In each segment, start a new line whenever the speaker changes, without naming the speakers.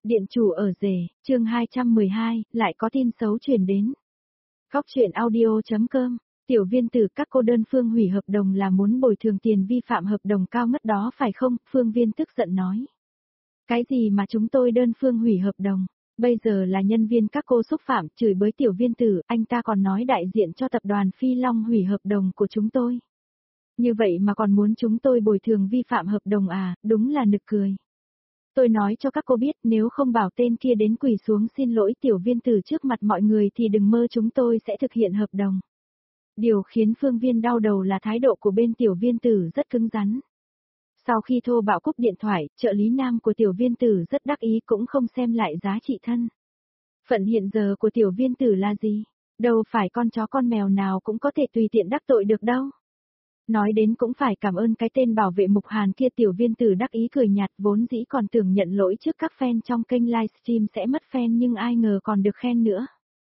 Điện chủ ở rể, chương 212, lại có tin xấu truyền đến. Góc truyện audio.com, tiểu viên tử các cô đơn phương hủy hợp đồng là muốn bồi thường tiền vi phạm hợp đồng cao ngất đó phải không? Phương Viên tức giận nói. Cái gì mà chúng tôi đơn phương hủy hợp đồng? Bây giờ là nhân viên các cô xúc phạm, chửi bới tiểu viên tử, anh ta còn nói đại diện cho tập đoàn Phi Long hủy hợp đồng của chúng tôi. Như vậy mà còn muốn chúng tôi bồi thường vi phạm hợp đồng à, đúng là nực cười. Tôi nói cho các cô biết nếu không bảo tên kia đến quỳ xuống xin lỗi tiểu viên tử trước mặt mọi người thì đừng mơ chúng tôi sẽ thực hiện hợp đồng. Điều khiến Phương Viên đau đầu là thái độ của bên tiểu viên tử rất cứng rắn. Sau khi thô bạo cúp điện thoại, trợ lý nam của tiểu viên tử rất đắc ý cũng không xem lại giá trị thân. Phận hiện giờ của tiểu viên tử là gì? Đâu phải con chó con mèo nào cũng có thể tùy tiện đắc tội được đâu. Nói đến cũng phải cảm ơn cái tên bảo vệ Mục Hàn kia, tiểu viên tử đắc ý cười nhạt, vốn dĩ còn tưởng nhận lỗi trước các fan trong kênh livestream sẽ mất fan nhưng ai ngờ còn được khen nữa.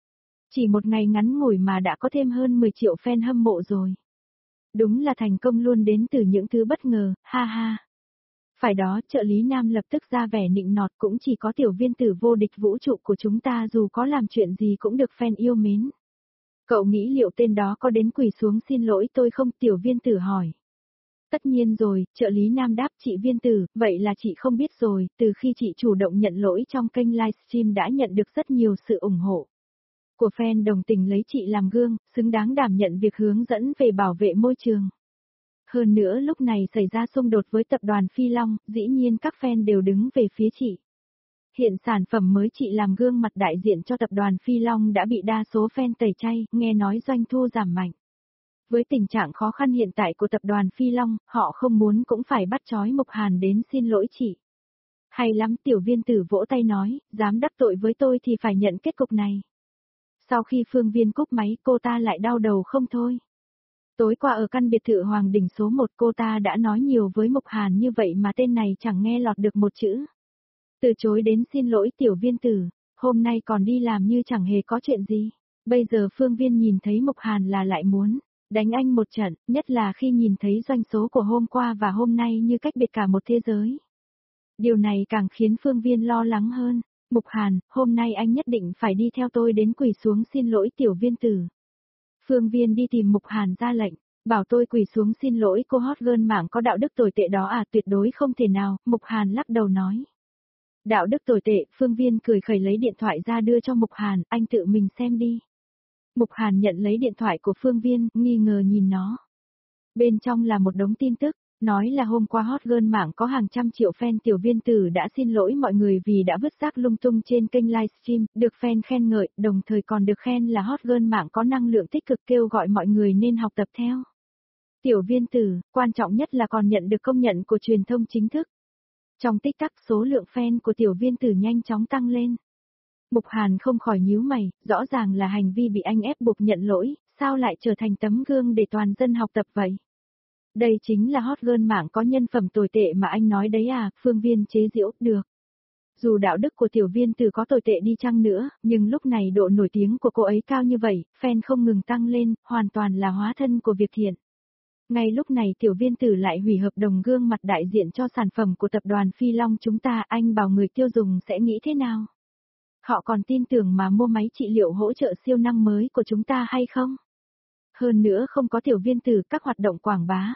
Chỉ một ngày ngắn ngủi mà đã có thêm hơn 10 triệu fan hâm mộ rồi. Đúng là thành công luôn đến từ những thứ bất ngờ, ha ha. Phải đó, trợ lý nam lập tức ra vẻ nịnh nọt, cũng chỉ có tiểu viên tử vô địch vũ trụ của chúng ta dù có làm chuyện gì cũng được fan yêu mến. Cậu nghĩ liệu tên đó có đến quỳ xuống xin lỗi tôi không? Tiểu viên tử hỏi. Tất nhiên rồi, trợ lý nam đáp. Chị viên tử, vậy là chị không biết rồi, từ khi chị chủ động nhận lỗi trong kênh livestream đã nhận được rất nhiều sự ủng hộ của fan đồng tình lấy chị làm gương, xứng đáng đảm nhận việc hướng dẫn về bảo vệ môi trường. Hơn nữa lúc này xảy ra xung đột với tập đoàn Phi Long, dĩ nhiên các fan đều đứng về phía chị. Hiện sản phẩm mới chị làm gương mặt đại diện cho tập đoàn Phi Long đã bị đa số fan tẩy chay, nghe nói doanh thu giảm mạnh. Với tình trạng khó khăn hiện tại của tập đoàn Phi Long, họ không muốn cũng phải bắt trói Mục Hàn đến xin lỗi chị. Hay lắm, tiểu viên tử vỗ tay nói, dám đắc tội với tôi thì phải nhận kết cục này. Sau khi Phương Viên cúp máy, cô ta lại đau đầu không thôi. Tối qua ở căn biệt thự Hoàng Đình số 1 cô ta đã nói nhiều với Mục Hàn như vậy mà tên này chẳng nghe lọt được một chữ. Từ chối đến xin lỗi tiểu viên tử, hôm nay còn đi làm như chẳng hề có chuyện gì. Bây giờ Phương Viên nhìn thấy Mục Hàn là lại muốn đánh anh một trận, nhất là khi nhìn thấy doanh số của hôm qua và hôm nay như cách biệt cả một thế giới. Điều này càng khiến Phương Viên lo lắng hơn. Mục Hàn, hôm nay anh nhất định phải đi theo tôi đến quỳ xuống xin lỗi tiểu viên tử. Phương Viên đi tìm Mục Hàn ra lệnh, bảo tôi quỳ xuống xin lỗi cô hot girl mạng có đạo đức tồi tệ đó à? Tuyệt đối không thể nào, Mục Hàn lắc đầu nói. Đạo đức tồi tệ? Phương Viên cười khẩy lấy điện thoại ra đưa cho Mục Hàn, anh tự mình xem đi. Mục Hàn nhận lấy điện thoại của Phương Viên, nghi ngờ nhìn nó. Bên trong là một đống tin tức, nói là hôm qua hot girl mạng có hàng trăm triệu fan tiểu viên tử đã xin lỗi mọi người vì đã vứt rác lung tung trên kênh livestream, được fan khen ngợi, đồng thời còn được khen là hot girl mạng có năng lượng tích cực kêu gọi mọi người nên học tập theo. Tiểu viên tử, quan trọng nhất là còn nhận được công nhận của truyền thông chính thức. Trong tích tắc số lượng fan của tiểu viên tử nhanh chóng tăng lên. Mục Hàn không khỏi nhíu mày, rõ ràng là hành vi bị anh ép buộc nhận lỗi, sao lại trở thành tấm gương để toàn dân học tập vậy? Đây chính là hot girl mạng có nhân phẩm tồi tệ mà anh nói đấy à? Phương Viên chế giễu, được. Dù đạo đức của tiểu viên tử có tồi tệ đi chăng nữa, nhưng lúc này độ nổi tiếng của cô ấy cao như vậy, fan không ngừng tăng lên, hoàn toàn là hóa thân của việc thiện. Ngay lúc này tiểu viên tử lại hủy hợp đồng gương mặt đại diện cho sản phẩm của tập đoàn Phi Long chúng ta, anh bảo người tiêu dùng sẽ nghĩ thế nào? Họ còn tin tưởng mà mua máy trị liệu hỗ trợ siêu năng mới của chúng ta hay không? Hơn nữa không có tiểu viên tử các hoạt động quảng bá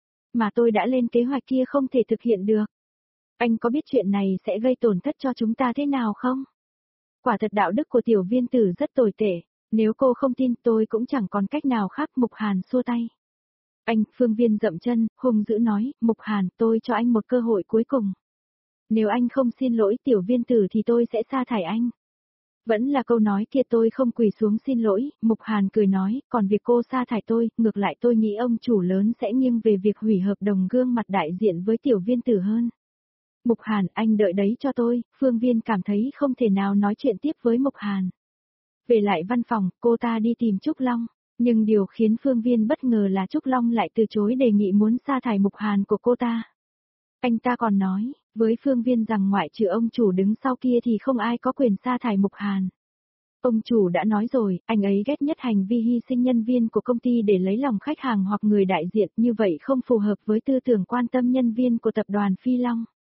mà tôi đã lên kế hoạch kia không thể thực hiện được. Anh có biết chuyện này sẽ gây tổn thất cho chúng ta thế nào không? Quả thật đạo đức của tiểu viên tử rất tồi tệ, nếu cô không tin tôi cũng chẳng còn cách nào khác. Mục Hàn xua tay. Anh, Phương Viên dậm chân, hung dữ nói, Mục Hàn, tôi cho anh một cơ hội cuối cùng. Nếu anh không xin lỗi tiểu viên tử thì tôi sẽ sa thải anh. Vẫn là câu nói kia, tôi không quỳ xuống xin lỗi. Mục Hàn cười nói, còn việc cô sa thải tôi, ngược lại tôi nghĩ ông chủ lớn sẽ nghiêng về việc hủy hợp đồng gương mặt đại diện với tiểu viên tử hơn. Mục Hàn, anh đợi đấy cho tôi. Phương Viên cảm thấy không thể nào nói chuyện tiếp với Mục Hàn. Về lại văn phòng, cô ta đi tìm Trúc Long, nhưng điều khiến Phương Viên bất ngờ là Trúc Long lại từ chối đề nghị muốn sa thải Mục Hàn của cô ta. Anh ta còn nói với Phương Viên rằng ngoại trừ ông chủ đứng sau kia thì không ai có quyền sa thải Mục Hàn. Ông chủ đã nói rồi, anh ấy ghét nhất hành vi hy sinh nhân viên của công ty để lấy lòng khách hàng hoặc người đại diện, như vậy không phù hợp với tư tưởng quan tâm nhân viên của tập đoàn Phi Long.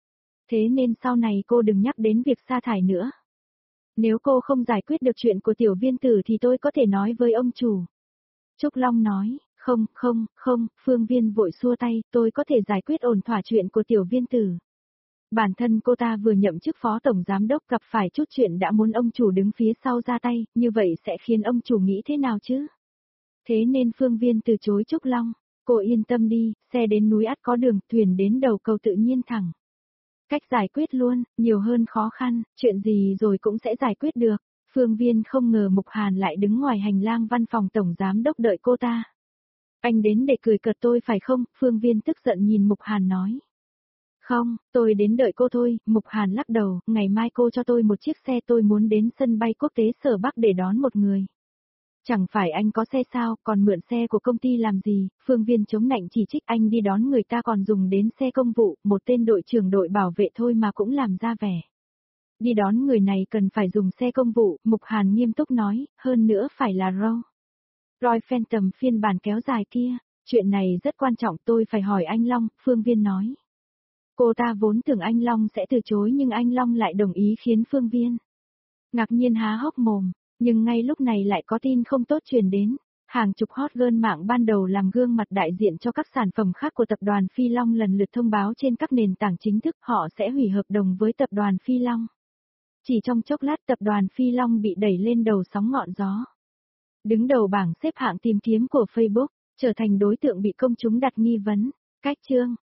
Thế nên sau này cô đừng nhắc đến việc sa thải nữa. Nếu cô không giải quyết được chuyện của tiểu viên tử thì tôi có thể nói với ông chủ. Trúc Long nói, không, Phương Viên vội xua tay, tôi có thể giải quyết ổn thỏa chuyện của tiểu viên tử. Bản thân cô ta vừa nhậm chức phó tổng giám đốc gặp phải chút chuyện đã muốn ông chủ đứng phía sau ra tay, như vậy sẽ khiến ông chủ nghĩ thế nào chứ? Thế nên Phương Viên từ chối Trúc Long, cô yên tâm đi, xe đến núi ắt có đường, thuyền đến đầu cầu tự nhiên thẳng. Cách giải quyết luôn, nhiều hơn khó khăn, chuyện gì rồi cũng sẽ giải quyết được. Phương Viên không ngờ Mục Hàn lại đứng ngoài hành lang văn phòng tổng giám đốc đợi cô ta. Anh đến để cười cợt tôi phải không? Phương Viên tức giận nhìn Mục Hàn nói. Không, tôi đến đợi cô thôi, Mục Hàn lắc đầu, ngày mai cô cho tôi một chiếc xe, tôi muốn đến sân bay quốc tế Sở Bắc để đón một người. Chẳng phải anh có xe sao, còn mượn xe của công ty làm gì? Phương Viên chống nạnh chỉ trích, anh đi đón người ta còn dùng đến xe công vụ, một tên đội trưởng đội bảo vệ thôi mà cũng làm ra vẻ. Đi đón người này cần phải dùng xe công vụ, Mục Hàn nghiêm túc nói, hơn nữa phải là Roy Phantom phiên bản kéo dài kia. Chuyện này rất quan trọng, tôi phải hỏi anh Long, Phương Viên nói. Cô ta vốn tưởng anh Long sẽ từ chối nhưng anh Long lại đồng ý, khiến Phương Viên ngạc nhiên há hốc mồm, nhưng ngay lúc này lại có tin không tốt truyền đến. Hàng chục hot girl mạng ban đầu làm gương mặt đại diện cho các sản phẩm khác của tập đoàn Phi Long lần lượt thông báo trên các nền tảng chính thức họ sẽ hủy hợp đồng với tập đoàn Phi Long. Chỉ trong chốc lát tập đoàn Phi Long bị đẩy lên đầu sóng ngọn gió. Đứng đầu bảng xếp hạng tìm kiếm của Facebook, trở thành đối tượng bị công chúng đặt nghi vấn. Cách chương